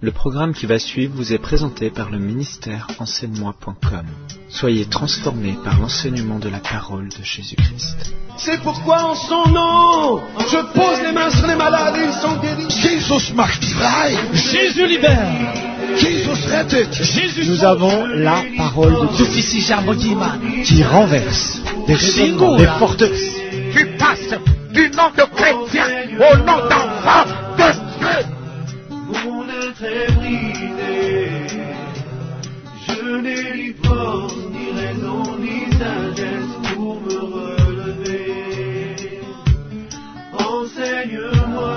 Le programme qui va suivre vous est présenté par le ministère enseigne-moi.com. Soyez transformés par l'enseignement de la parole de Jésus-Christ. C'est pourquoi en son nom, je pose les mains sur les malades et ils sont guéris. Jesus macht frei. Jésus libère. Jesus rettet. Jésus Nous avons la parole de Dieu qui renverse des raisonnements, des forteresses. Tu passes du nom de chrétien au nom d'enfant de Dieu. Mon être est brisé, je n'ai ni force, ni raison, ni sagesse pour me relever. Enseigne-moi,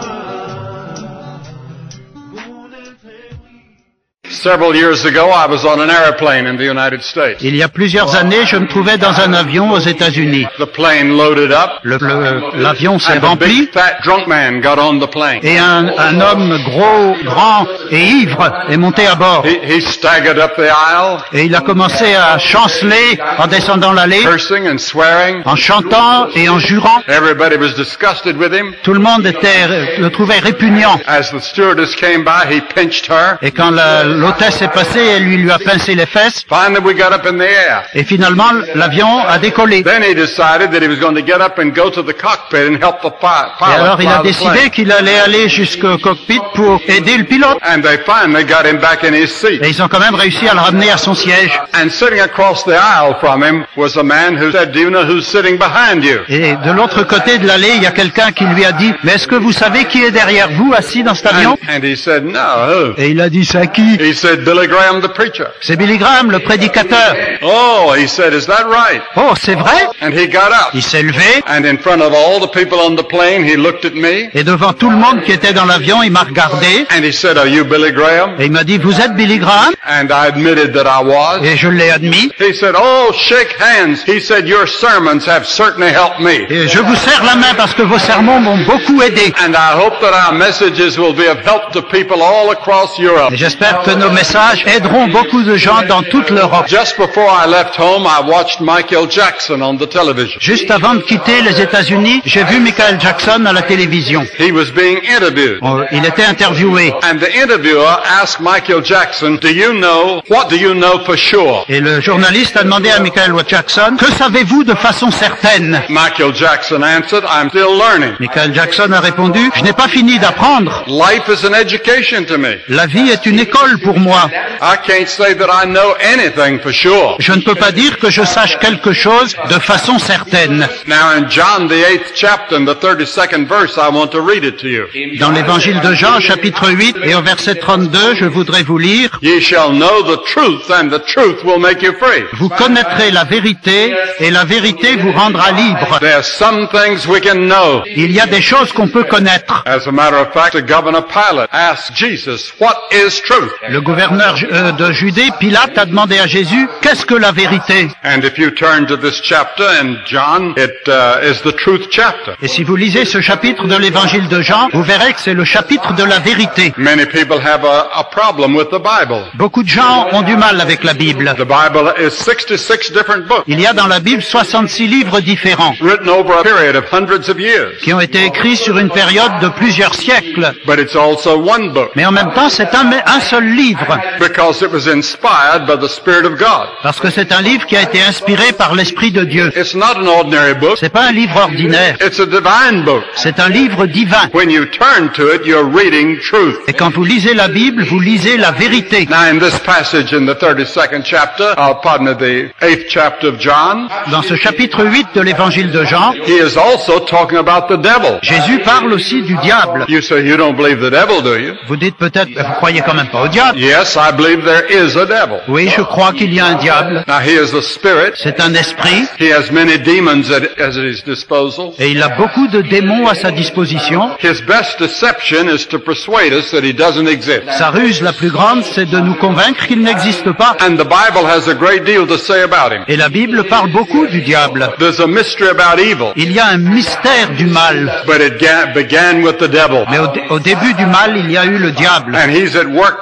mon être est brisé. Several years ago, I was on an airplane in the United States. Il y a plusieurs années, je me trouvais dans un avion aux États-Unis. The plane loaded up. L'avion s'est And a rempli big fat drunk man got on the plane. et un homme gros, grand et ivre est monté à bord. He staggered up the aisle, Et il a commencé à chanceler en descendant l'allée, cursing and swearing. en chantant et en jurant. Everybody was disgusted with him. Tout le monde le trouvait répugnant. As the stewardess came by, he pinched her. Et quand l'hôtesse est passée, elle lui a pincé les fesses. Finally, we got up in the air. Et finalement, l'avion a décollé. Then he decided that he was going to get up and go to the cockpit and help the pilot. Et alors il a fly the décidé plane. qu'il allait aller jusqu'au cockpit pour aider le pilote. And they finally got him back in his seat. Et ils ont quand même réussi à le ramener à son siège. And sitting across the aisle from him was a man who said, "Do you know who's sitting behind you?" Et de l'autre côté de l'allée, il y a quelqu'un qui lui a dit « Mais est-ce que vous savez qui est derrière vous, assis dans cet avion ?» And he said, "No." Et il a dit « C'est qui ?» He said, "Billy Graham, the preacher." C'est Billy Graham, le prédicateur. Oh, he said, "Is that right?" Oh, c'est vrai? And he got up. Il s'est levé, And in front of all the people on the plane, he looked at me et devant tout le monde qui était dans l'avion, il m'a regardé, and he said, "Are you Billy Graham?" et il m'a dit « Vous êtes Billy Graham ?» And I admitted that I was. Et je l'ai admis. He said, "Oh, shake hands." He said, "Your sermons have certainly helped me." Et je vous serre la main parce que vos sermons m'ont beaucoup aidé. And I hope that our messages will be of help to people all across Europe. Et j'espère que nos messages aideront beaucoup de gens dans toute l'Europe. Just before I left home, I watched Michael Jackson on the television. Juste avant de quitter les États-Unis, j'ai vu Michael Jackson à la télévision. He was being interviewed. Il était interviewé. And the interviewer asked Michael Jackson, what do you know for sure? Et le journaliste a demandé à Michael Jackson, que savez-vous de façon certaine? Michael Jackson answered, "I'm still learning." Michael Jackson a répondu, je n'ai pas fini d'apprendre. Life is an education to me. La vie est une école pour moi. I can't say that I know anything for sure. Je ne peux pas dire que je sache quelque chose de façon certaine. Now in John the 8th chapter, in the 32nd verse, I want to read it to you. Dans l'évangile de Jean, chapitre 8, et au verset 32, je voudrais vous lire, Ye shall know the truth, and the truth will make you free. vous connaîtrez la vérité, et la vérité vous rendra libre. There's some things we can know. Il y a des choses qu'on peut connaître. As a matter of fact, the governor Pilate asked Jesus, "What is truth?" Le gouverneur de Judée, Pilate, a demandé à Jésus, qu'est-ce que la vérité? And if you turn to this chapter in John, it is the truth chapter. Et si vous lisez ce chapitre de l'évangile de Jean, vous verrez que c'est le chapitre de la vérité. Many people have a problem with the Bible. Beaucoup de gens ont du mal avec la Bible. The Bible is 66 different books, Il y a dans la Bible 66 livres différents written over a period of hundreds of years. qui ont été écrits sur une période de plusieurs siècles. But it's also one book, Mais en même temps, c'est un seul livre, because it was inspired by the Spirit of God. parce que c'est un livre qui a été inspiré par l'Esprit de Dieu. It's not an ordinary book. C'est pas un livre ordinaire, It's a divine book. c'est un livre divin. When you turn to it, you're reading truth. Et quand vous lisez la Bible, vous lisez la vérité. Now in this passage in the 32nd chapter, the 8th chapter of John, Dans ce chapitre 8 de l'évangile de Jean, he is also talking about the devil. Jésus parle aussi du diable. You say you don't believe the devil, do you? Vous dites peut-être, vous croyez quand même pas au diable. Yes, I believe there is a devil. Oui, je crois qu'il y a un diable. Now he is a spirit. C'est un esprit, He has many demons at his disposal. et il a beaucoup de démons à sa disposition. His best deception is to persuade us that he doesn't exist. Sa ruse la plus grande, c'est de nous convaincre qu'il n'existe pas. And the Bible has a great deal to say about him. Et la Bible parle beaucoup du diable. There's a mystery about evil, Il y a un mystère du mal. but it began with the devil. Mais au début du mal, il y a eu le diable. And he's at work today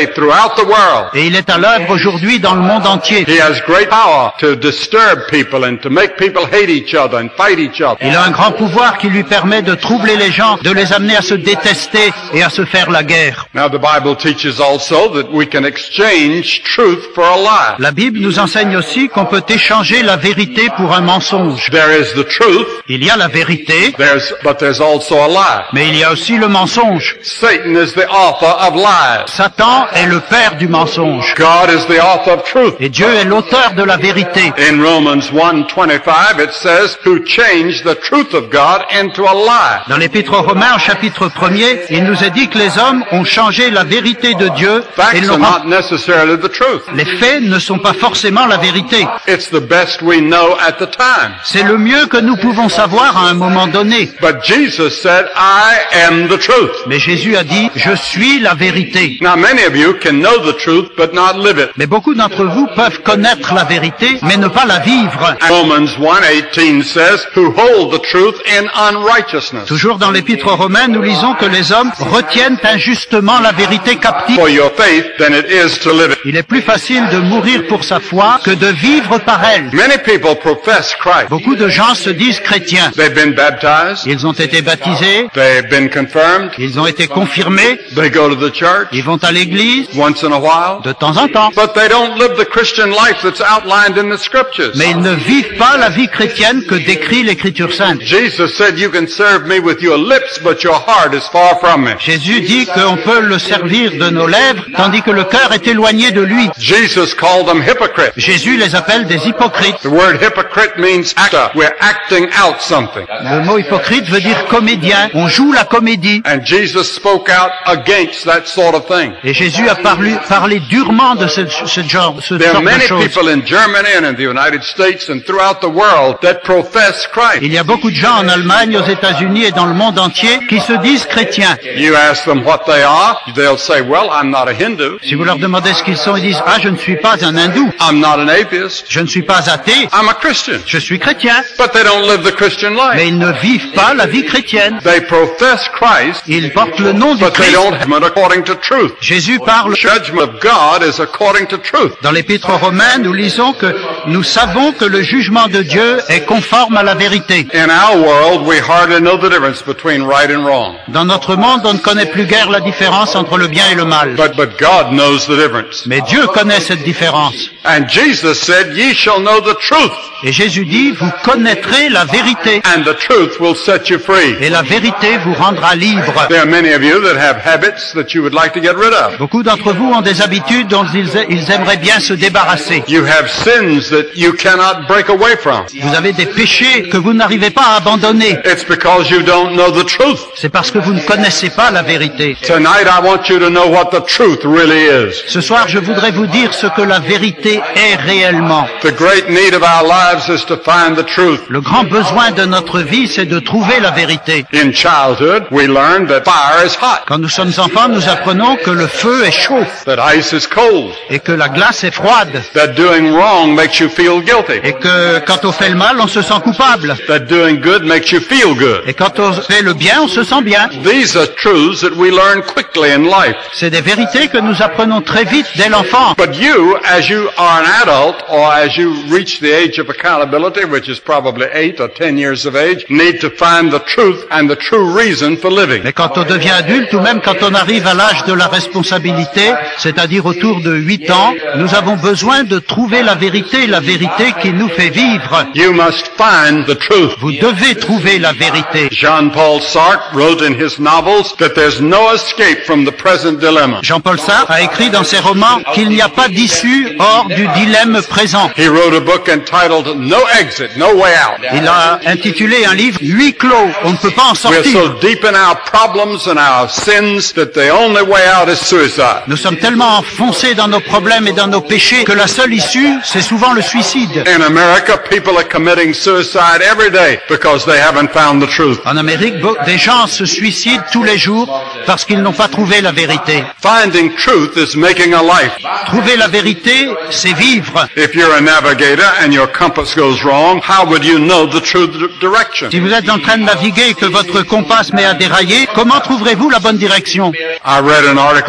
throughout the world. Et il est à l'œuvre aujourd'hui dans le monde entier. He has great power to disturb people and to make people hate each other and fight each other. Il a un grand pouvoir qui lui permet de troubler les gens, de les amener à se détester et à se faire la guerre. Now the Bible teaches also that we can exchange truth for a lie. La Bible nous enseigne aussi qu'on peut échanger la vérité pour un mensonge. There is the truth, Il y a la vérité, but there's also a lie. mais il y a aussi le mensonge. Satan is the author of lies. Satan est le père du mensonge. God is the author of truth. Et Dieu est l'auteur de la vérité. In Romans 1:25 it says, who changed the truth of God into a lie. Dans l'Épître aux Romains, au chapitre 1er, il nous est dit que les hommes ont changé la vérité de Dieu et Facts l'ont are not necessarily the truth. Les faits ne sont pas forcément la vérité. It's the best we know at the time. C'est le mieux que nous pouvons savoir à un moment donné. But Jesus said, I am the truth. Mais Jésus a dit, je suis la vérité. Now many of you can know the truth but not live it. Mais beaucoup d'entre vous peuvent connaître la vérité, mais ne pas la vivre. Romans 1:18 says, who hold the truth in unrighteousness. Toujours dans l'Épître aux Romains, nous lisons que les hommes retiennent injustement la vérité captive. For your faith than it is to live it. Il est plus facile de mourir pour sa foi que de vivre par elle. Many people profess Christ. Beaucoup de gens se disent chrétiens. They've been baptized. Ils ont été baptisés, They've been confirmed. ils ont été confirmés, They go to the church ils vont à l'église once in a while. de temps en temps. But they don't live the Christian life that's outlined in the scriptures. Mais ils ne vivent pas la vie chrétienne que décrit l'Écriture sainte. Jesus said, you can serve me with your lips, but your heart is far from me. Jésus dit qu'on peut le servir de nos lèvres, tandis que le cœur est éloigné de lui. Jesus called them hypocrites. Jésus les appelle des hypocrites. The word hypocrite means actor. We're acting out something. Le mot hypocrite veut dire comédien. On joue la comédie. And Jesus spoke out against that sort of thing. Et Jésus a parlé durement de ce genre There are de many choses. people in Germany and in the United States and throughout the world that profess Christ. Il y a beaucoup de gens en Allemagne, aux États-Unis et dans le monde entier qui se disent chrétiens. You ask them what they are, they'll say, well, I'm not a Hindu. Si vous leur demandez ce qu'ils sont, ils disent « Ah, je ne suis pas un hindou, I'm not an atheist. je ne suis pas athée, I'm a Christian. je suis chrétien. But they don't live the Christian » Mais life. ils ne vivent pas la vie chrétienne. They profess Christ, Ils portent le nom du but they Christ. don't have it according to truth. Jésus parle. The judgment of God is according to truth. Dans l'Épître aux Romains, nous lisons que nous savons que le jugement de Dieu est conforme à la vérité. In our world, we hardly know the difference between right and wrong. Dans notre monde, on ne connaît plus guère la différence entre le bien et le mal. But God knows the difference. Mais Dieu connaît cette différence. And Jesus said, ye shall know the truth, Et Jésus dit, vous connaîtrez la vérité. and the truth will set you free. Et la vérité vous rendra libre. There are many of you that have habits that you would like to get rid of. Beaucoup d'entre vous ont des habitudes dont ils aimeraient bien se débarrasser. You have sins that you cannot break away from. Vous avez des péchés que vous n'arrivez pas à abandonner. It's because you don't know the truth. C'est parce que vous ne connaissez pas la vérité. Tonight I want you to know what the truth really is. Ce soir, je voudrais vous dire ce que la vérité est réellement. The great need of our lives is to find the truth. Le grand besoin de notre vie, c'est de trouver la vérité. In childhood, we learn that fire is hot, Quand nous sommes enfants, nous apprenons que le feu est chaud that ice is cold, et que la glace est froide that doing wrong makes you feel guilty, et que quand on fait le mal, on se sent coupable that doing good makes you feel good. et quand on fait le bien, on se sent bien. These are truths that we learn quickly in life. C'est des vérités que nous apprenons très vite dès l'enfant. But you, as you are an adult, or as you reach the age of accountability, which is probably 8 or 10 years of age, need to find the truth and the true reason for living. Mais quand on devient adulte ou même quand on arrive à l'âge de la responsabilité, c'est-à-dire autour de 8 ans, nous avons besoin de trouver la vérité qui nous fait vivre. You must find the truth. Vous devez trouver la vérité. Jean-Paul Sartre wrote in his novels that there's no escape from the present dilemma. Jean-Paul Sartre a écrit dans ses romans qu'il n'y a pas d'issue hors du dilemme présent. He wrote a book entitled No Exit, No Way Out. Il a intitulé un livre « Huis clos, on ne peut pas en We're sortir ». so deep in our problems and our sins that the only way out is suicide. Nous sommes tellement enfoncés dans nos problèmes et dans nos péchés que la seule issue, c'est souvent le suicide. In America, people are committing suicide every day because they haven't found the truth. En Amérique, des gens se suicident tous les jours parce qu'ils n'ont pas trouvé la vérité. Finding truth is making a life. Trouver la vérité, c'est vivre. If you're a navigator and your compass goes wrong, how would you know the true direction? Si vous êtes en train de naviguer et que votre compas met à dérailler, comment trouverez-vous la bonne direction? I read an article recently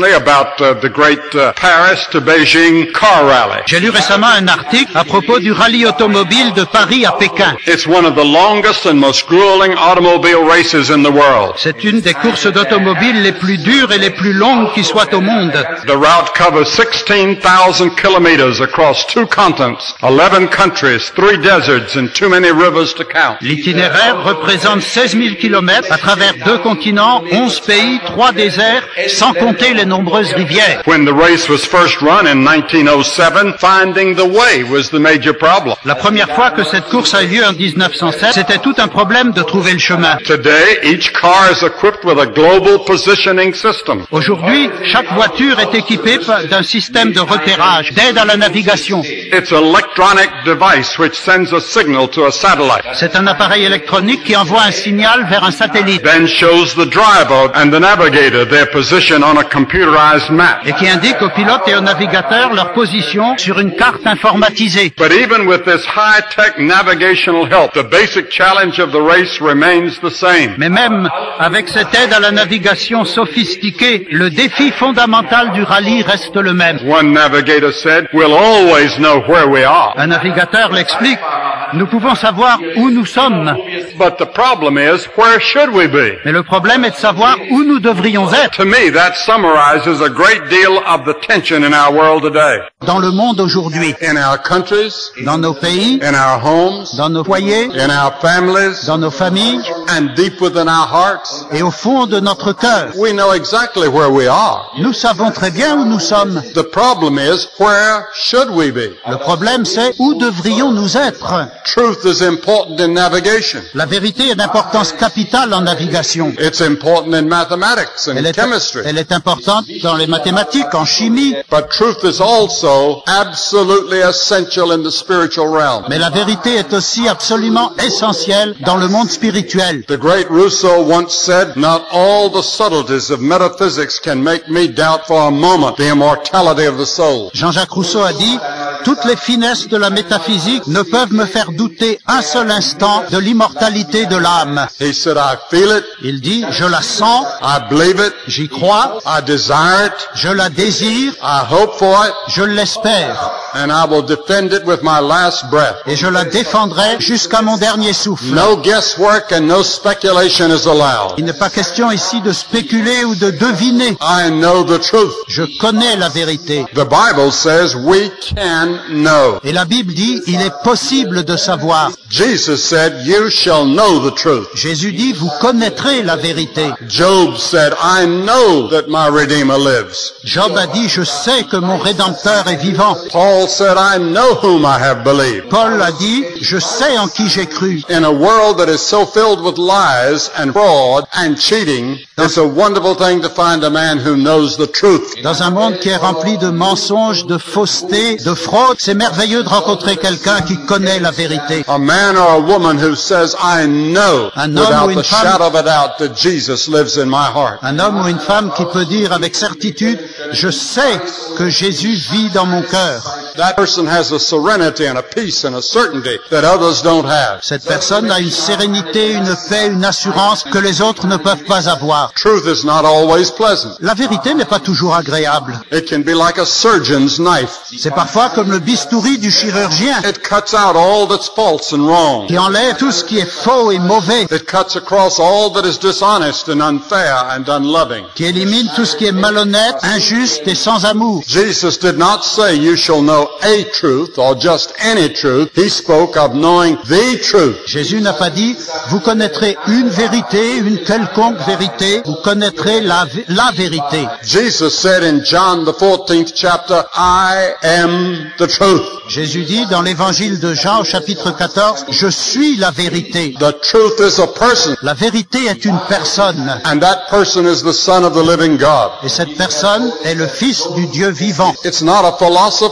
recently about the great Paris to Beijing car rally. J'ai lu récemment un article à propos du rallye automobile de Paris à Pékin. It's one of the longest and most grueling automobile races in the world. C'est une des courses d'automobile les plus dures et les plus longues qui soient au monde. The route covers 16,000 kilometers across 2 continents, 11 countries, 3 deserts, and too many rivers to count. L'itinéraire représente 16 000 kilomètres à travers 2 continents, 11 pays, 3 déserts, sans compter les nombreuses rivières. When the race was first run in 1907, finding the way was the major problem. La première fois que cette course a eu lieu en 1907, c'était tout un problème de trouver le chemin. Today, each car is equipped with a global positioning system. Aujourd'hui, chaque voiture est équipée d'un système de repérage, d'aide à la navigation. It's an electronic device which sends a signal to a satellite. C'est un appareil électronique qui envoie un signal vers un satellite Then shows the driver and the navigator their position on a computerized map. et qui indique aux pilotes et aux navigateurs leur position sur une carte informatisée. But even with this high-tech navigational help, the basic challenge of the race remains the same. Mais même avec cette aide à la navigation sophistiquée, le défi fondamental du rallye reste le même. One navigator said, "We'll always know where we are." Un navigateur l'explique. Nous pouvons savoir où nous sommes, But the problem is, where should we be? mais le problème est de savoir où nous devrions être. To me, that summarizes a great deal of the tension in our world today. Dans le monde aujourd'hui, In our countries, dans nos pays, in our homes, dans nos foyers, in our families, dans nos familles and deep within our hearts, et au fond de notre cœur. we know exactly where we are. Nous savons très bien où nous sommes. The problem is, where should we be? Le problème c'est où devrions-nous être. Truth is important in navigation. La vérité est d'importance capitale en navigation. It's important in mathematics and chemistry. Elle est importante dans les mathématiques, en chimie, But truth is also absolutely essential in the spiritual realm. mais la vérité est aussi absolument essentielle dans le monde spirituel. The great Rousseau once said, "Not all the subtleties of metaphysics can make me doubt for a moment the immortality of the soul." Jean-Jacques Rousseau a dit, toutes les finesses de la métaphysique ne peuvent me faire douter un seul instant de l'immortalité de l'âme. He said, "I feel it, Il dit, je la sens, I believe it, j'y crois, I desire it, je la désire, I hope for it, je l'espère, and I will defend it with my last breath." et je la défendrai jusqu'à mon dernier souffle. No guesswork and no speculation is allowed. Il n'est pas question ici de spéculer ou de deviner. I know the truth. Je connais la vérité. The Bible says we can know. Et la Bible dit, il est possible de savoir. Jesus said, "You shall know the truth." Jésus dit, vous connaîtrez la vérité. Job said, "I know that my Redeemer lives." Job a dit, je sais que mon Rédempteur est vivant. Paul said, "I know whom I have believed." Paul a dit, je sais en qui j'ai cru. In a world that is so filled with lies and fraud and cheating, it's a wonderful thing to find a man who knows the truth. Dans un monde qui est rempli de mensonges, de fausseté, de fraude, c'est merveilleux de rencontrer quelqu'un qui connaît la vérité. A man or a woman who says, "I know Un homme ou without une the femme- shadow of a doubt that Jesus lives in my heart." Un homme ou une femme qui peut dire avec certitude, je sais que Jésus vit dans mon cœur. That person has a serenity and a peace and a certainty that others don't have. Cette personne a une sérénité, une paix, une assurance que les autres ne peuvent pas avoir. Truth is not always pleasant. La vérité n'est pas toujours agréable. It can be like a surgeon's knife. C'est parfois comme le bistouri du chirurgien It cuts out all that's false and wrong. qui enlève tout ce qui est faux et mauvais, It cuts across all that is dishonest and unfair and unloving. qui élimine tout ce qui est malhonnête, injuste et sans amour. Jesus did not say you shall know a truth or just any truth. He spoke of knowing the truth. Jésus n'a pas dit, vous connaîtrez une vérité, une quelconque vérité, vous connaîtrez la vérité. Jesus said in John the 14th chapter, "I am the truth." Jésus dit dans l'évangile de Jean au chapitre 14, je suis la vérité. The truth is a person, La vérité est une personne, and that person is the Son of the living God. et cette personne est le Fils du Dieu vivant. It's not a philosophy or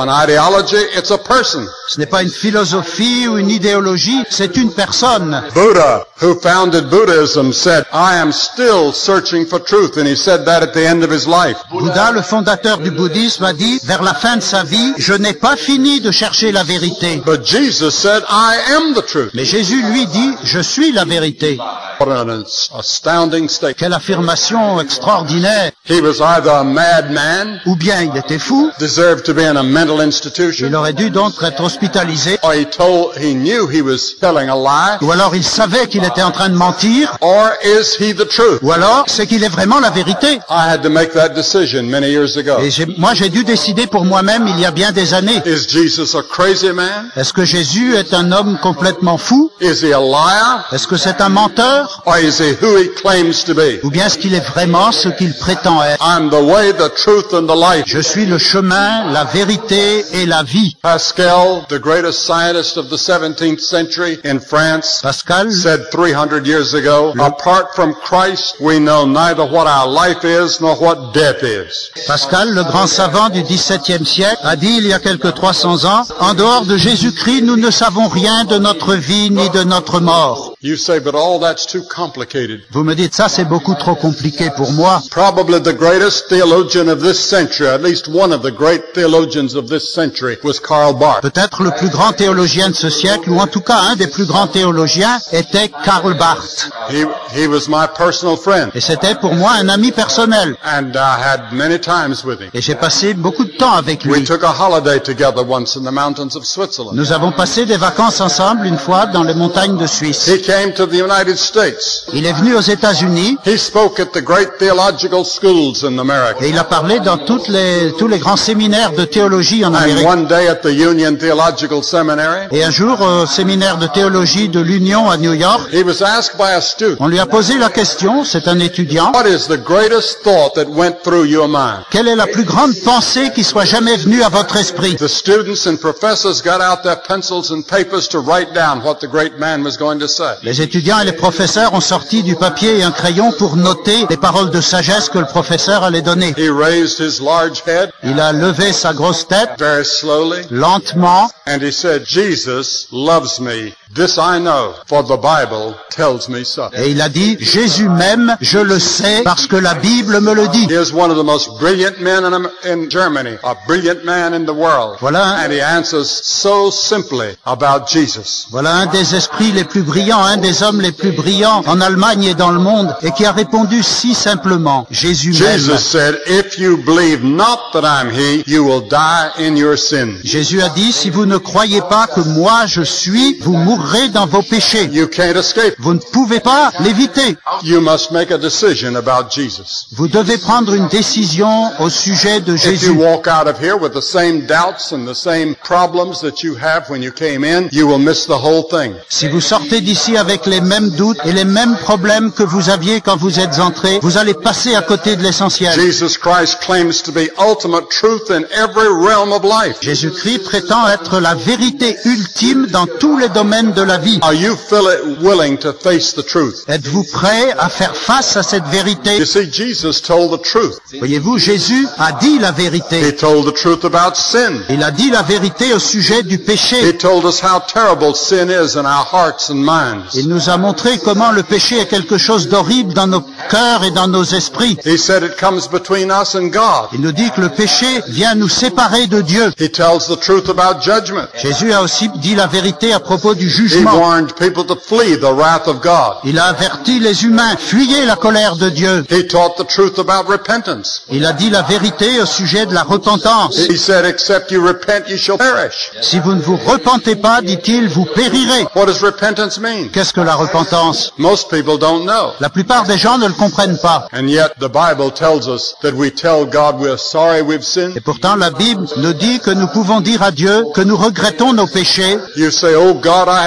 an ideology, it's a person. Ce n'est pas une philosophie ou une idéologie, c'est une personne. Buddha, who founded Buddhism, said, I am still searching for truth, and he said that at the end of his life. Bouddha, le fondateur du bouddhisme, a dit, vers la fin de sa vie, je n'ai pas fini de chercher la vérité. But Jesus said, I am the truth. Mais Jésus, lui, dit, je suis la vérité. What an astounding statement. Quelle affirmation extraordinaire. He was either a madman, Ou bien il était fou, deserved to be in a mental institution, il aurait dû donc être hospitalisé, or he knew he was telling a lie, ou alors il savait qu'il était en train de mentir, or is he the truth? ou alors c'est qu'il est vraiment la vérité. I had to make that decision many years ago. Et moi j'ai dû décider pour moi-même il y a bien des années. Is Jesus a crazy man? Est-ce que Jésus est un homme complètement fou? Is he a liar? Est-ce que c'est un menteur? Or is he who he claims to be? Ou bien est-ce qu'il est vraiment ce qu'il prétend être? I'm the way, the truth, and the life. Je suis le chemin, la vérité et la vie. Pascal, the greatest scientist of the 17th century in France, Pascal, said 300 years ago, apart from Christ, we know neither what our life is nor what death is. Pascal, le grand savant du XVIIe siècle, a dit il y a quelque 300 ans, en dehors de Jésus-Christ, nous ne savons rien de notre vie ni de notre mort. You say, but all that's too complicated. Vous me dites ça, c'est beaucoup trop compliqué pour moi. Probably the greatest theologian of this century, at least one of the great theologians of this century, was Karl Barth. Peut-être le plus grand théologien de ce siècle, ou en tout cas un des plus grands théologiens, était Karl Barth. He was my personal friend. Et c'était pour moi un ami personnel. And I had many times with him. Et j'ai passé beaucoup de temps avec We lui. took a holiday together once in the mountains of Switzerland. Nous avons passé des vacances ensemble une fois dans les montagnes de Suisse. He came to the United States. Il est venu aux États-Unis He spoke at the great theological schools in America. et il a parlé dans tous les grands séminaires de théologie en And Amérique. one day at the Union Theological Seminary, Et un jour, au séminaire de théologie de l'Union à New York, he was asked by a student, on lui a posé la question, c'est un étudiant, what is the greatest thought that went through your mind? quelle est la plus grande pensée qui soit jamais venue à votre esprit? The students and professors got out their pencils and papers to write down what the great man was going to say. Les étudiants et les professeurs ont sorti du papier et un crayon pour noter les paroles de sagesse que le professeur allait donner. He raised his large head Il a levé sa grosse tête, very slowly, lentement, and he said, Jesus loves me. This I know, for the Bible tells me so. et il a dit, Jésus m'aime, je le sais, parce que la Bible me le dit. Here's one of the most brilliant men in Germany, a brilliant man in the world. Voilà. And he answers so simply about Jesus. Voilà un des esprits les plus brillants, un des hommes les plus brillants en Allemagne et dans le monde, et qui a répondu si simplement, Jésus m'aime. Jesus said, if you believe not that I'm he, you will die in your sins. Jésus a dit, si vous ne croyez pas que moi je suis, vous mourrez dans vos péchés. You can't escape. Vous ne pouvez pas l'éviter. You must make a decision about Jesus. Vous devez prendre une décision au sujet de If you Jésus. walk out of here with the same doubts and the same problems that you have when you came in, you will miss the whole thing. Si vous sortez d'ici avec les mêmes doutes et les mêmes problèmes que vous aviez quand vous êtes entrés, vous allez passer à côté de l'essentiel. Jesus Christ claims to be ultimate truth in every realm of life. Jésus-Christ prétend être la vérité ultime dans tous les domaines de la vie. Are you willing to face the truth? Êtes-vous prêt à faire face à cette vérité? You see, Jesus told the truth. Voyez-vous, Jésus a dit la He vérité. told the truth about sin. Il a dit la vérité au sujet du He péché. told us how terrible sin is in our hearts and minds. Il nous a montré comment le péché est quelque chose d'horrible dans nos cœurs et dans nos esprits. He said it comes between us and God. Il nous dit que le péché vient nous séparer de Dieu. He tells the truth about judgment. Jésus a aussi dit la vérité à propos du He jugement. warned people to flee the wrath of God. Il a averti les humains, fuyez la colère de Dieu. He taught the truth about repentance. Il a dit la vérité au sujet de la repentance. He said, except you repent, you shall perish. Si vous ne vous repentez pas, dit-il, vous périrez. What does repentance mean? Qu'est-ce que la repentance? Most people don't know. La plupart des gens ne le comprennent pas. And yet the Bible tells us that we tell God we're sorry we've sinned. Et pourtant, la Bible nous dit que nous pouvons dire à Dieu que nous regrettons nos péchés. You say, oh God, I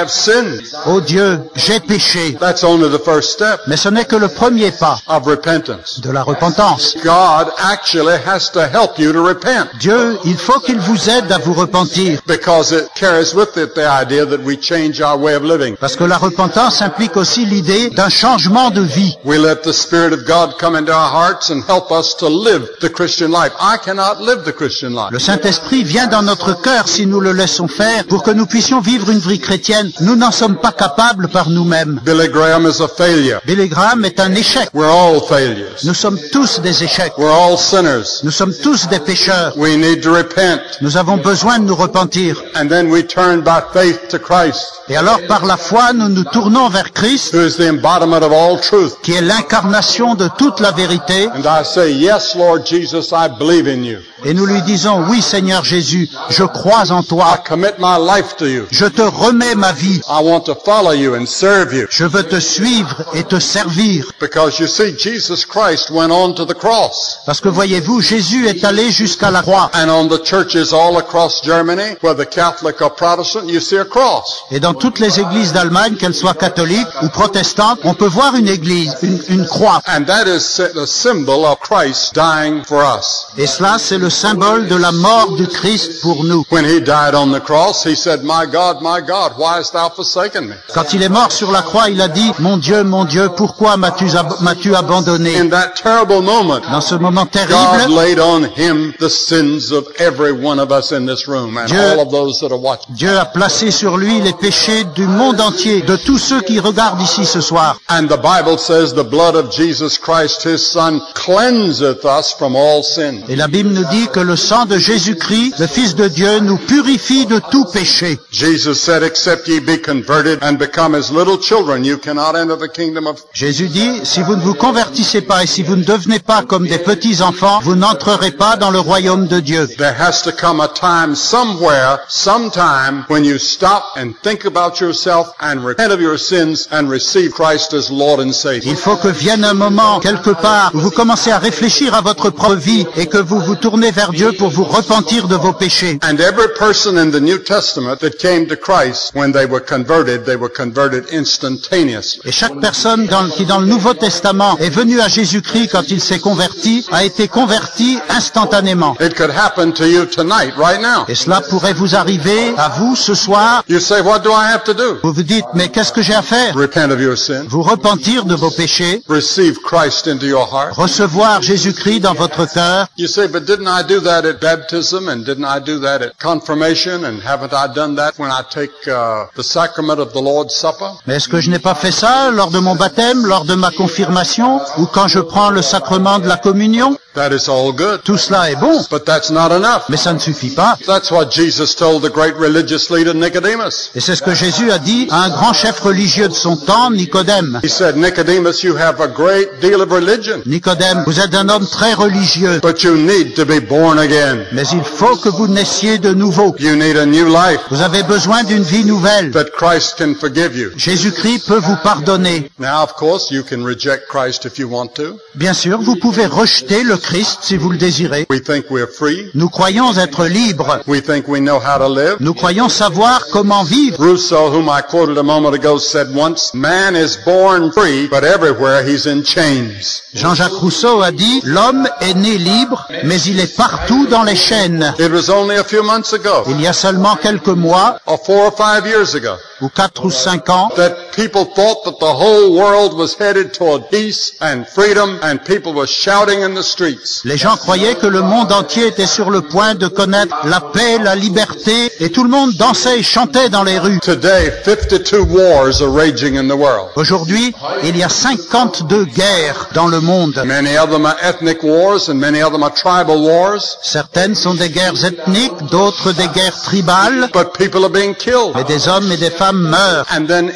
have sinned. Oh Dieu, j'ai péché. That's only the first step Mais ce n'est que le premier pas of repentance. de la repentance. God actually has to help you to repent Dieu, il faut qu'il vous aide à vous repentir. because it carries with it the idea that we change our way of living. Parce que la repentance implique aussi l'idée d'un changement de vie. We let the Spirit of God come into our hearts and help us to live the Christian life. I cannot live the Christian life. Le Saint-Esprit vient dans notre cœur si nous le laissons faire pour que nous puissions vivre une vie chrétienne. Nous n'en sommes pas capables par nous-mêmes. Billy Graham is a failure. Billy Graham est un échec. We're all failures. Nous sommes tous des échecs. We're all sinners. Nous sommes tous des pécheurs. We need to repent. Nous avons besoin de nous repentir. And then we turn by faith to Christ, Et alors par la foi, nous nous tournons vers Christ, who is the embodiment of all truth. qui est l'incarnation de toute la vérité, And I say, yes, Lord Jesus, I believe in you. et nous lui disons, oui Seigneur Jésus, je crois en I toi, commit my life to you. je te remets ma vie, I want to follow you and serve you. je veux te suivre et te servir. Because you see, Jesus Christ went on to the cross. Parce que voyez-vous, Jésus est allé jusqu'à la croix. And on the churches all across Germany, whether Catholic or Protestant, you see a cross. Et dans toutes les églises d'Allemagne, qu'elles soient catholiques ou protestantes, on peut voir une église, une croix. And that is the symbol of Christ dying for us. Et cela, c'est le symbole de la mort du Christ pour nous. When he died on the cross, he said, my God, why hast thou forsaken me? Quand il est mort sur la croix, il a dit, mon Dieu, pourquoi m'as-tu abandonné? In that terrible moment, Dans ce moment God terrible, laid on him the sins of every one of us in this room and Dieu- all of those that are watching. Dieu a placé sur lui les péchés du monde entier, de tous ceux qui regardent ici ce soir. And the Bible says the blood of Jesus Christ, his son, cleanseth us from all sin. Et la Bible nous dit que le sang de Jésus-Christ, le Fils de Dieu, nous purifie de tout péché. Jesus said, except ye be converted and become as little children, you cannot enter the kingdom of... Jésus dit, si vous ne vous convertissez pas et si vous ne devenez pas comme des petits enfants, vous n'entrerez pas dans le royaume de Dieu. There has to come a time somewhere, sometime, when you stop and think about yourself and repent of your sins and receive Christ as Lord and Savior. Il faut que vienne un moment, quelque part, où vous commencez à réfléchir à votre propre vie et que vous vous tournez vers Dieu pour vous repentir de vos péchés. And every person in the New Testament that came to Christ, when they were converted instantaneously. Et chaque personne qui dans le Nouveau Testament est venue à Jésus-Christ quand il s'est converti, a été converti instantanément. It could happen to you tonight, right now. Et cela pourrait vous arriver à vous ce soir. You say, what do I have to do? Vous vous dites, mais qu'est-ce que j'ai à faire? Repent of your sin. Vous repentir de vos péchés, Receive Christ into your heart. recevoir Jésus-Christ dans votre cœur. You say, but didn't I do that at baptism and didn't I do that at confirmation and haven't I done that when I take the sacrament of the Lord's Supper? Mais est-ce que je n'ai pas fait ça lors de mon baptême, lors de ma confirmation, ou quand je prends le sacrement de la communion? That is all good. Tout cela est bon, But that's not enough. mais ça ne suffit pas. That's what Jesus told the great religious leader Nicodemus. Et c'est ce que Jésus a dit à un grand chef religieux de son temps, Nicodème. He said, Nicodemus, you have a great deal of religion, Nicodème, vous êtes un homme très religieux, but you need to be born again. mais il faut que vous naissiez de nouveau. You need a new life Vous avez besoin d'une vie nouvelle. that Christ can forgive you. Jésus-Christ peut vous pardonner. Now, of course, you can reject Christ if you want to. Bien sûr, vous pouvez rejeter le Christ si vous le désirez. We think we're free. Nous croyons être libres. We think we know how to live. Nous croyons savoir comment vivre. Rousseau, whom I quoted a moment ago, said once, man is born free, but everywhere he's in chains. Jean-Jacques Rousseau a dit, l'homme est né libre, mais il est partout dans les chaînes. It was only a few months ago, Il y a seulement quelques mois, or 4 or 5 years ago, ou 4 ou 5 ans, that people thought that the whole world was headed toward peace and freedom, and people were shouting in the streets. les gens croyaient que le monde entier était sur le point de connaître la paix, la liberté, et tout le monde dansait et chantait dans les rues. Today, 52 wars are raging in the world. Aujourd'hui, il y a 52 guerres dans le monde. Many of them are ethnic wars, and many of them are tribal wars, Certaines sont des guerres ethniques, d'autres des guerres tribales, but people are being killed. mais des hommes et des femmes meurent. And then inside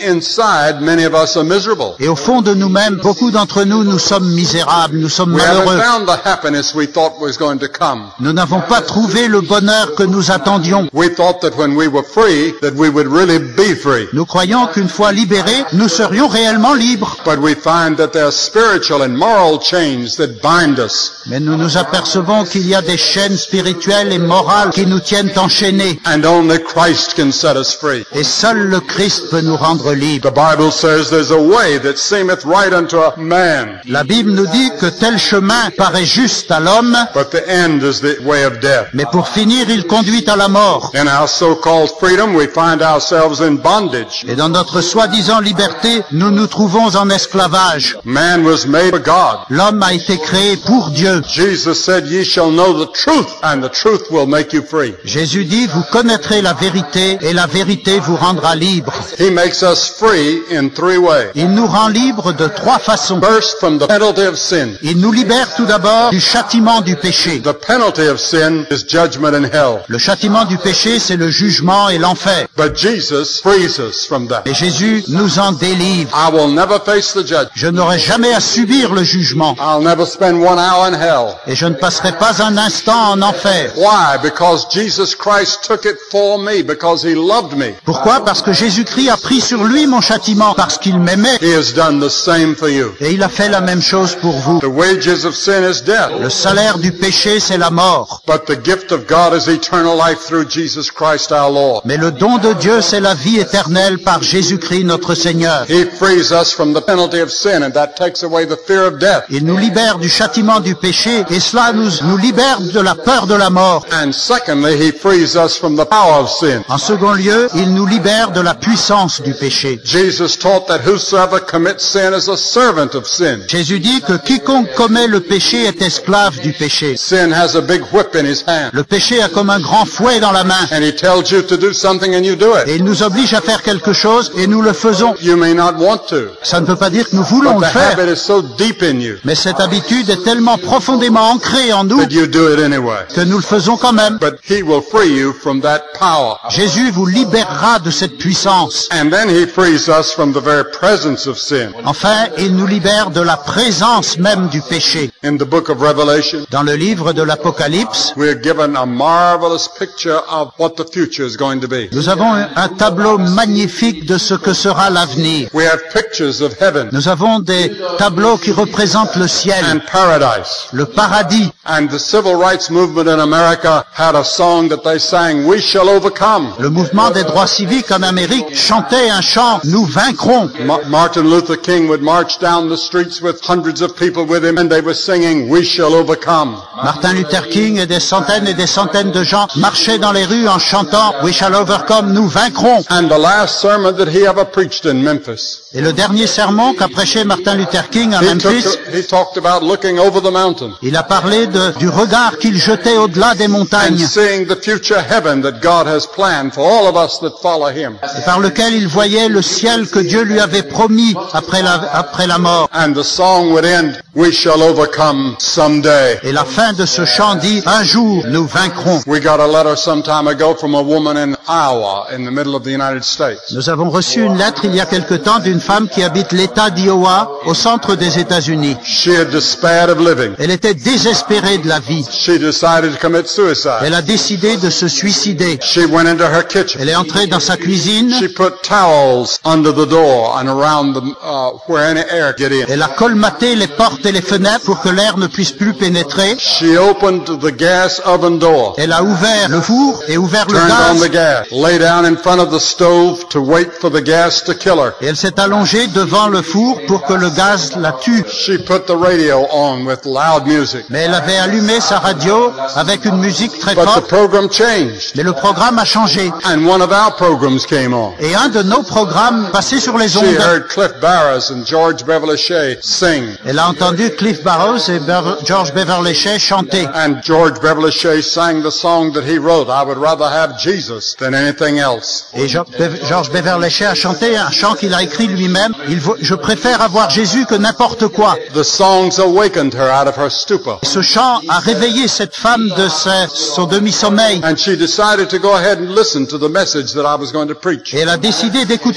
inside, many of us are miserable. Et au fond de nous-mêmes, beaucoup d'entre nous, nous sommes misérables, nous sommes We haven't malheureux. found the happiness we thought was going to come. Nous n'avons pas trouvé le bonheur que nous attendions. We thought that when we were free, that we would really be free. Nous croyons qu'une fois libérés, nous serions réellement libres. But we find that there are spiritual and moral chains that bind us. Mais nous nous apercevons qu'il y a des chaînes spirituelles et morales qui nous tiennent enchaînés. And only Christ can set us free. Et seul le Christ peut nous rendre libres. The Bible says there's a way that seemeth right unto a man, La Bible nous dit que tel chemin paraît juste à l'homme, but the end is the way of death. mais pour finir, il conduit à la mort. In our so-called freedom, we find ourselves in bondage. Et dans notre soi-disant liberté, nous nous trouvons en esclavage. Man was made for God. L'homme a été créé pour Dieu. Jesus said, ye shall know the truth, and the truth will make you free. Jésus dit, vous connaîtrez la vérité et la vérité vous rendra libre. He makes us free in three ways. Il nous rend libres de trois façons. First, from the penalty of sin. Il nous libère tout d'abord du châtiment du péché. The penalty of sin is judgment in hell. Le châtiment du péché, c'est le jugement et l'enfer. But Jesus frees us from that. Et Jésus nous en délivre. I will never face the judgment. Je n'aurai jamais à subir le jugement. I'll never spend 1 hour in hell. Et je ne passerai pas un instant en enfer. Why? Because Jesus Christ took it for me, because he loved me. Pourquoi? Parce que Jésus-Christ a pris sur lui mon châtiment, parce qu'il m'aimait. He has done the same for you. Et il a fait la même chose pour vous. The wages of sin is death. Le salaire du péché, c'est la mort. But the gift of God is eternal life through Jesus Christ our Lord. Mais le don de Dieu, c'est la vie éternelle par Jésus-Christ notre Seigneur. He frees us from the penalty of sin, and that takes away the fear of death. Il nous libère du châtiment du péché, et cela nous libère de la peur de la mort. And secondly, he frees us from the power of sin. En second lieu, il nous libère de la puissance du péché. Jesus taught that whosoever commits sin is a servant of sin. Jésus dit que quiconque commet le péché est esclave du péché. Sin has a big whip in his hand, Le péché a comme un grand fouet dans la main, and he tells you to do something and you do et it. il nous oblige à faire quelque chose, et nous le faisons. You may not want to, Ça ne veut pas dire que nous voulons but le the faire, habit is so deep in you mais cette habitude est tellement profondément ancrée en nous that you do it anyway. que nous le faisons quand même. But he will free you from that power. Jésus vous libérera de cette puissance. And then he frees us from the very presence of sin. Enfin, il nous libère de la présence même du péché. In the book of Revelation, Dans le livre de l'Apocalypse, we are given a marvelous picture of what the future is going to be. nous avons un tableau magnifique de ce que sera l'avenir. We have pictures of heaven Nous avons des tableaux qui représentent le ciel, and paradise. le paradis. And the civil rights movement in America had a song that they sang, "We shall overcome." Le mouvement des droits civiques en Amérique chantait un chant, nous vaincrons. Martin Luther King would march down the streets with hundreds of people with him, and they were singing, "We shall overcome." Martin Luther King et des centaines de gens marchaient dans les rues en chantant We shall overcome, nous vaincrons. And the last sermon that he ever preached in Memphis, Et le dernier sermon qu'a prêché Martin Luther King à he Memphis, talked about looking over the mountain il a parlé du regard qu'il jetait au-delà des and montagnes, seeing the future heaven that God has planned for all of us that follow him. et par lequel il voyait le ciel que Dieu lui avait promis après la mort. And the song would end, "We shall overcome someday." Et la fin de ce chant dit, un jour nous vaincrons. We got a letter some time ago from a woman in Iowa in the middle of the United States. Nous avons reçu une lettre il y a quelque temps d'une femme qui habite l'État d'Iowa, au centre des États-Unis. She had despaired of living. Elle était désespérée de la vie. She decided to commit suicide. Elle a décidé de se suicider. She went into her kitchen. Elle est entrée dans sa cuisine. She put towels under the door and around the where any air get in. Elle a colmaté les portes et les fenêtres pour que l'air ne puisse plus pénétrer. She opened the gas oven door, Elle a ouvert le four et ouvert le turned on the gaz. gas, lay down in front of the stove to wait for the gas to kill her. Et elle s'est allongée devant le four pour que le gaz la tue. She put the radio on with loud music. Mais elle avait allumé sa radio avec une musique très But the forte. program changed, Mais le programme a changé. and one of our programs came on. Et un de nos programmes passait sur les She ondes. heard Cliff Barrows and George Beverly Shea sing, Elle a entendu Cliff Barrows et George Beverly Shea chanter. and George Beverly Shea sang the song that he wrote, "I would rather have Jesus than anything else." Et George Beverly Shea a chanté un chant qu'il a écrit lui-même. Je préfère avoir Jésus que n'importe quoi. The songs awakened her out of her stupor, Ce chant a réveillé cette femme de son demi-sommeil. and she decided to go ahead and listen to the message that I was going to preach. Et elle a décidé d'écouter ce qui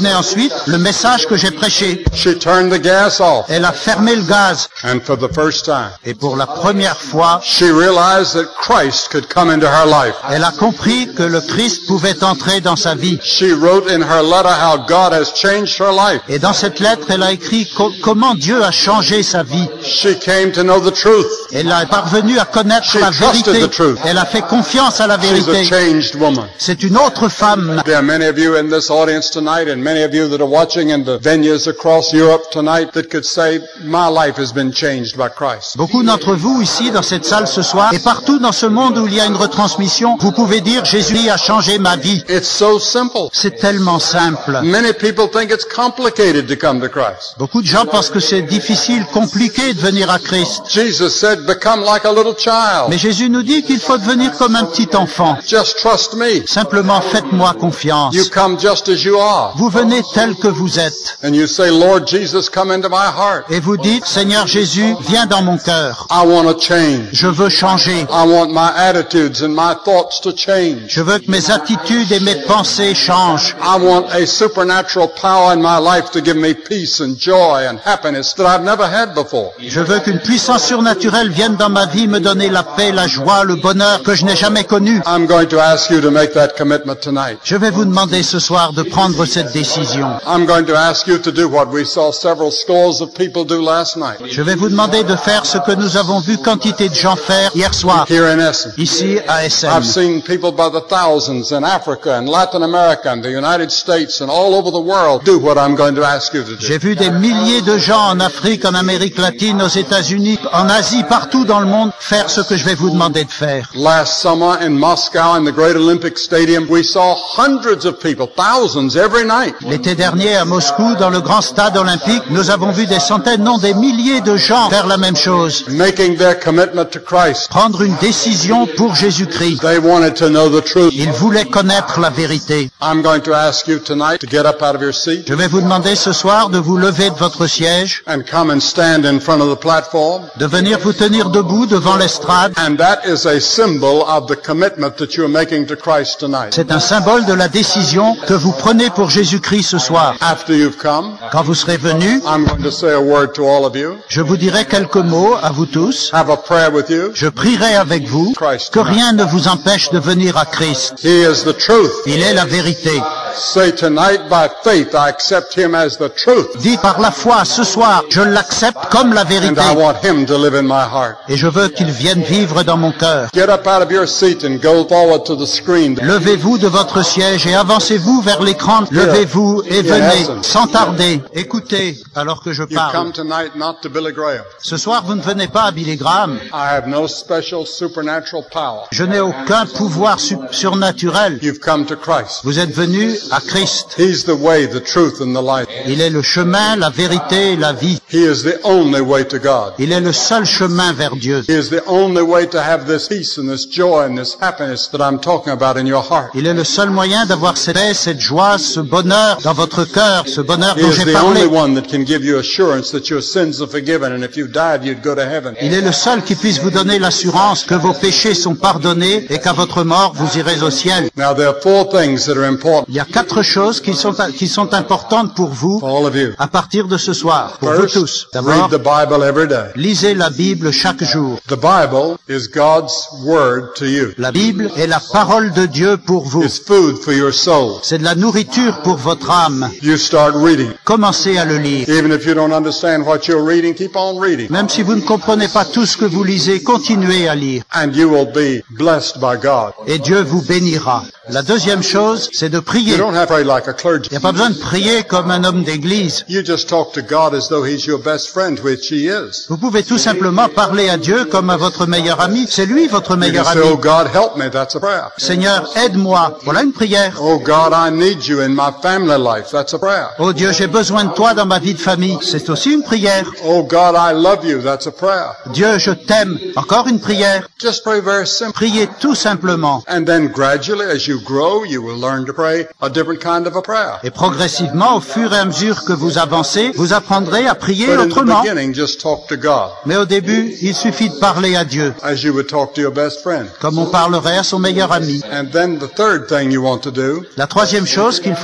venait ensuite le message que j'ai prêché. She turned the gas off. Elle a fermé le gaz. And for the first time, Et pour la première fois, she realized that Christ could come into her life. elle a compris que le Christ pouvait entrer dans sa vie. She wrote in her letter how God has changed her life. Et dans cette lettre, elle a écrit comment Dieu a changé sa vie. She came to know the truth. Elle est parvenue à connaître She la trusted vérité. the truth. Elle a fait confiance à la She's a vérité. changed woman. C'est une autre femme. There are many of you in this audience tonight and many of you that are watching in the venues across Europe tonight that could say, my life has been changed by Christ. Beaucoup d'entre vous ici dans cette salle ce soir et partout dans ce monde où il y a une retransmission, vous pouvez dire Jésus a changé ma vie. It's so simple. C'est tellement simple. Many people think it's complicated to come to Christ. Beaucoup de gens pensent que c'est difficile, compliqué de venir à Christ. Jesus said, become like a little child. Mais Jésus nous dit qu'il faut devenir comme un petit enfant. Just trust me. Simplement faites-moi confiance. You come just as you are. Vous venez tel que vous êtes. And you say, Lord Jesus, come into my heart. Et vous dites, Seigneur Jésus, viens dans mon cœur. I want to change. Je veux changer. I want my attitudes and my thoughts to change. Je veux que mes attitudes et mes pensées changent. I want a supernatural power in my life to give me peace and joy and happiness that I've never had before. Je veux qu'une puissance surnaturelle vienne dans ma vie me donner la paix, la joie, le bonheur que je n'ai jamais connu. I'm going to ask you to make that commitment tonight. Je vais vous demander ce soir de prendre cette décision. I'm going to ask you to do what we saw several scores of people do last night Je vais vous demander de faire ce que nous avons vu quantité de gens faire hier soir, here in Essen. ici à SM. I've seen people by the thousands in Africa and Latin America and the United States and all over the world do what I'm going to ask you to do. J'ai vu des milliers de gens en Afrique, en Amérique latine, aux États-Unis, en Asie, partout dans le monde, faire ce que je vais vous demander de faire. Last summer in Moscow in the Great Olympic Stadium, we saw hundreds of people, thousands every night. L'été dernier à Moscou, dans le grand stade olympique, nous avons vu des centaines, non des milliers de gens faire la même chose. Making their commitment to Christ. Prendre une décision pour Jésus-Christ. They wanted to know the truth. Ils voulaient connaître la vérité. I'm going to ask you tonight to get up out of your seat Je vais vous demander ce soir de vous lever de votre siège, and come and stand in front of the platform. de venir vous tenir debout devant l'estrade. And that is a symbol of the commitment that you are making to Christ tonight. C'est un symbole de la décision que vous prenez pour Jésus-Christ ce soir. After you've come, Quand vous serez venus, I'm going to say a word to all of you. je vous dirai quelques mots à vous tous. Have a prayer with you. Je prierai avec vous que rien ne vous empêche de venir à Christ. He is the truth. Il est la vérité. Say tonight by faith I accept him as the truth. Dis par la foi ce soir, je l'accepte comme la And vérité. I want him to live in my heart. Et je veux qu'il vienne vivre dans mon cœur. Get up out of your seat and go forward to the screen. Levez-vous de votre siège et avancez-vous vers l'écran. Levez-vous et venez, sans tarder. Écoutez, alors que je You parle. come tonight not to Billy Graham. Ce soir, vous ne venez pas à Billy Graham. I have no special supernatural power. Je n'ai aucun pouvoir surnaturel. You've come to Christ. Vous êtes venus à Christ. He's the way, the truth, and the light. Il est le chemin, la vérité et la vie. He is the only way to God. Il est le seul chemin vers Dieu. He is the only way to have this peace and this joy and this happiness that I'm talking about in your heart. Il est le seul moyen d'avoir cette paix, cette joie, ce bonheur dans votre cœur, ce bonheur He dont is j'ai the only parlé. one that can give you assurance that your sins are forgiven and if you died you'd go to heaven. Il est le seul qui puisse vous donner l'assurance que vos péchés sont pardonnés et qu'à votre mort, vous irez au ciel. Now there are four things that are important Il y a 4 choses qui sont importantes pour vous for all of you. à partir de ce soir, pour vous First, tous. read D'abord, the Bible every day. lisez la Bible chaque jour. The Bible is God's word to you. La Bible est la parole de Dieu pour vous. It's food for your soul. C'est de la nourriture pour votre âme. You start reading. Commencez à le lire. Even if you don't understand what you're reading, keep on reading. Même si vous ne comprenez pas tout ce que vous lisez, continuez à lire. And you will be blessed by God. Et Dieu vous bénira. La deuxième chose, c'est de prier. You don't have to pray like a clergy. Il n'y a pas besoin de prier comme un homme d'église. You just talk to God as though He's your best friend, which He is. Vous pouvez tout simplement parler à Dieu comme à votre meilleur ami. C'est lui votre You meilleur can say, ami. oh God, help me. That's a prayer. Seigneur, aide-moi. Voilà une prière. Oh God, I need you in my family life. That's a prayer. Oh Dieu, j'ai besoin de toi dans ma vie de famille. C'est aussi une prière. Oh God, I love you. That's a prayer. Dieu, je t'aime. Encore une prière. Just pray very simple. Priez tout simplement. And then gradually, as you grow, you will learn to pray a different kind of a prayer. Et progressivement, au fur et à mesure que vous avancez, vous apprendrez à prier But in the autrement. beginning, just talk to God Mais au début, il suffit de parler à Dieu, as you would talk to your best friend. comme on parlerait à son meilleur ami. And then the third thing you want to do La troisième chose qu'il faut is faire, to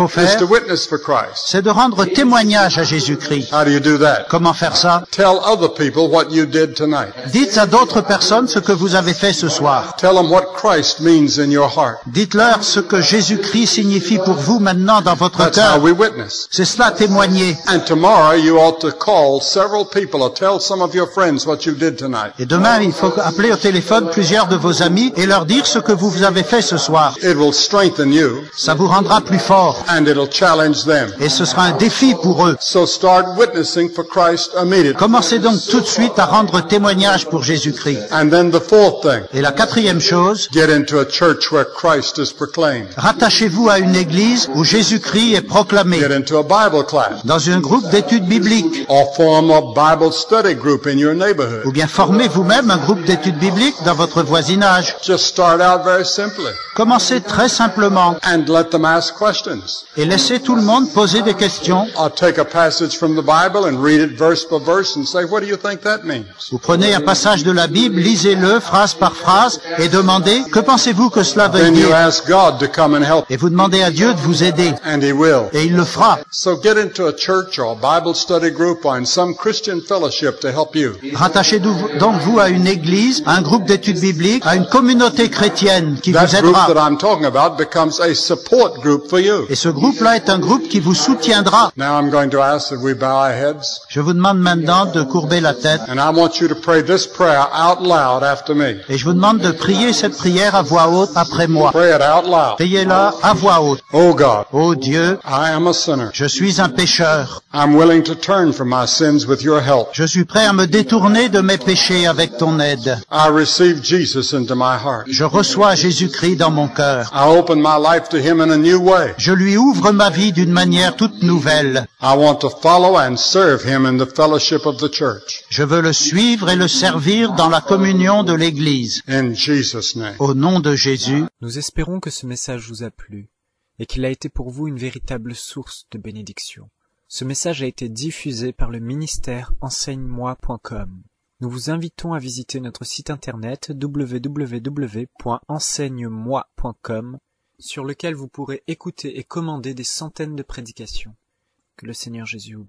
witness for Christ. c'est de rendre témoignage à Jésus-Christ. How do you do that? Comment faire ça? Tell other people what you did tonight. Dites à d'autres personnes ce que vous avez fait ce soir. Tell them what Christ means in your heart. Dites-leur ce que Jésus-Christ signifie pour vous maintenant dans votre That's cœur. how we witness. C'est cela, témoigner. And tomorrow you ought to call several people or tell some of your friends what you did tonight. Et demain, il faut appeler au téléphone plusieurs de vos amis et leur dire ce que vous avez fait ce soir. It will strengthen you Ça vous rendra plus fort. and it'll challenge them. Et ce sera un défi pour eux. So start witnessing for Christ immediately. Commencez donc tout de suite à rendre témoignage pour Jésus-Christ. And then the fourth thing, Et la quatrième chose, get into a church where Christ is proclaimed. rattachez-vous à une église où Jésus-Christ est proclamé. Get into a Bible class Dans un groupe d'études bibliques. or form a Bible study group in your neighborhood. Ou bien formez vous-même un groupe d'études bibliques dans votre voisinage. Just start out very simply Commencez très simplement and let them ask questions. et laissez tout le monde poser des questions. I'll take a passage from the Bible and read it verse by verse and say, what do you think that means? Vous prenez un passage de la Bible, lisez-le phrase par phrase et demandez « Que pensez-vous que cela veut Then you dire ?» ask God to come and help, Et vous demandez à Dieu de vous aider. and He will. Et il le fera. So get into a church or a Bible study group or in some Christian fellowship to help you. Rattachez-vous donc vous à une église, à un groupe d'études bibliques, à une communauté chrétienne qui That vous group aidera. that I'm talking about becomes a support group for you. Et ce groupe-là est un groupe qui vous soutiendra. Now I'm going to ask that we bow our heads, Je vous demande maintenant de courber la tête and I want you to pray this prayer out loud after me. et je vous demande de prier cette prière à voix haute après moi. Pray it out loud. Priez-la à voix haute. Oh God, Ô Dieu, I am a sinner. je suis un pécheur. I'm willing to turn from my sins with your help. Je suis prêt à me détourner de mes péchés avec ton aide. I receive Jesus into my heart. Je reçois Jésus-Christ dans mon cœur. I open my life to Him in a new way. Je lui ouvre ma vie d'une manière toute nouvelle. I want to follow and serve Him in the fellowship of the church. Je veux le suivre et le servir dans la communion de l'Église. In Jesus' name. Au nom de Jésus. Nous espérons que ce message vous a plu et qu'il a été pour vous une véritable source de bénédiction. Ce message a été diffusé par le ministère enseigne-moi.com. Nous vous invitons à visiter notre site internet www.enseigne-moi.com sur lequel vous pourrez écouter et commander des centaines de prédications. Que le Seigneur Jésus vous bénisse.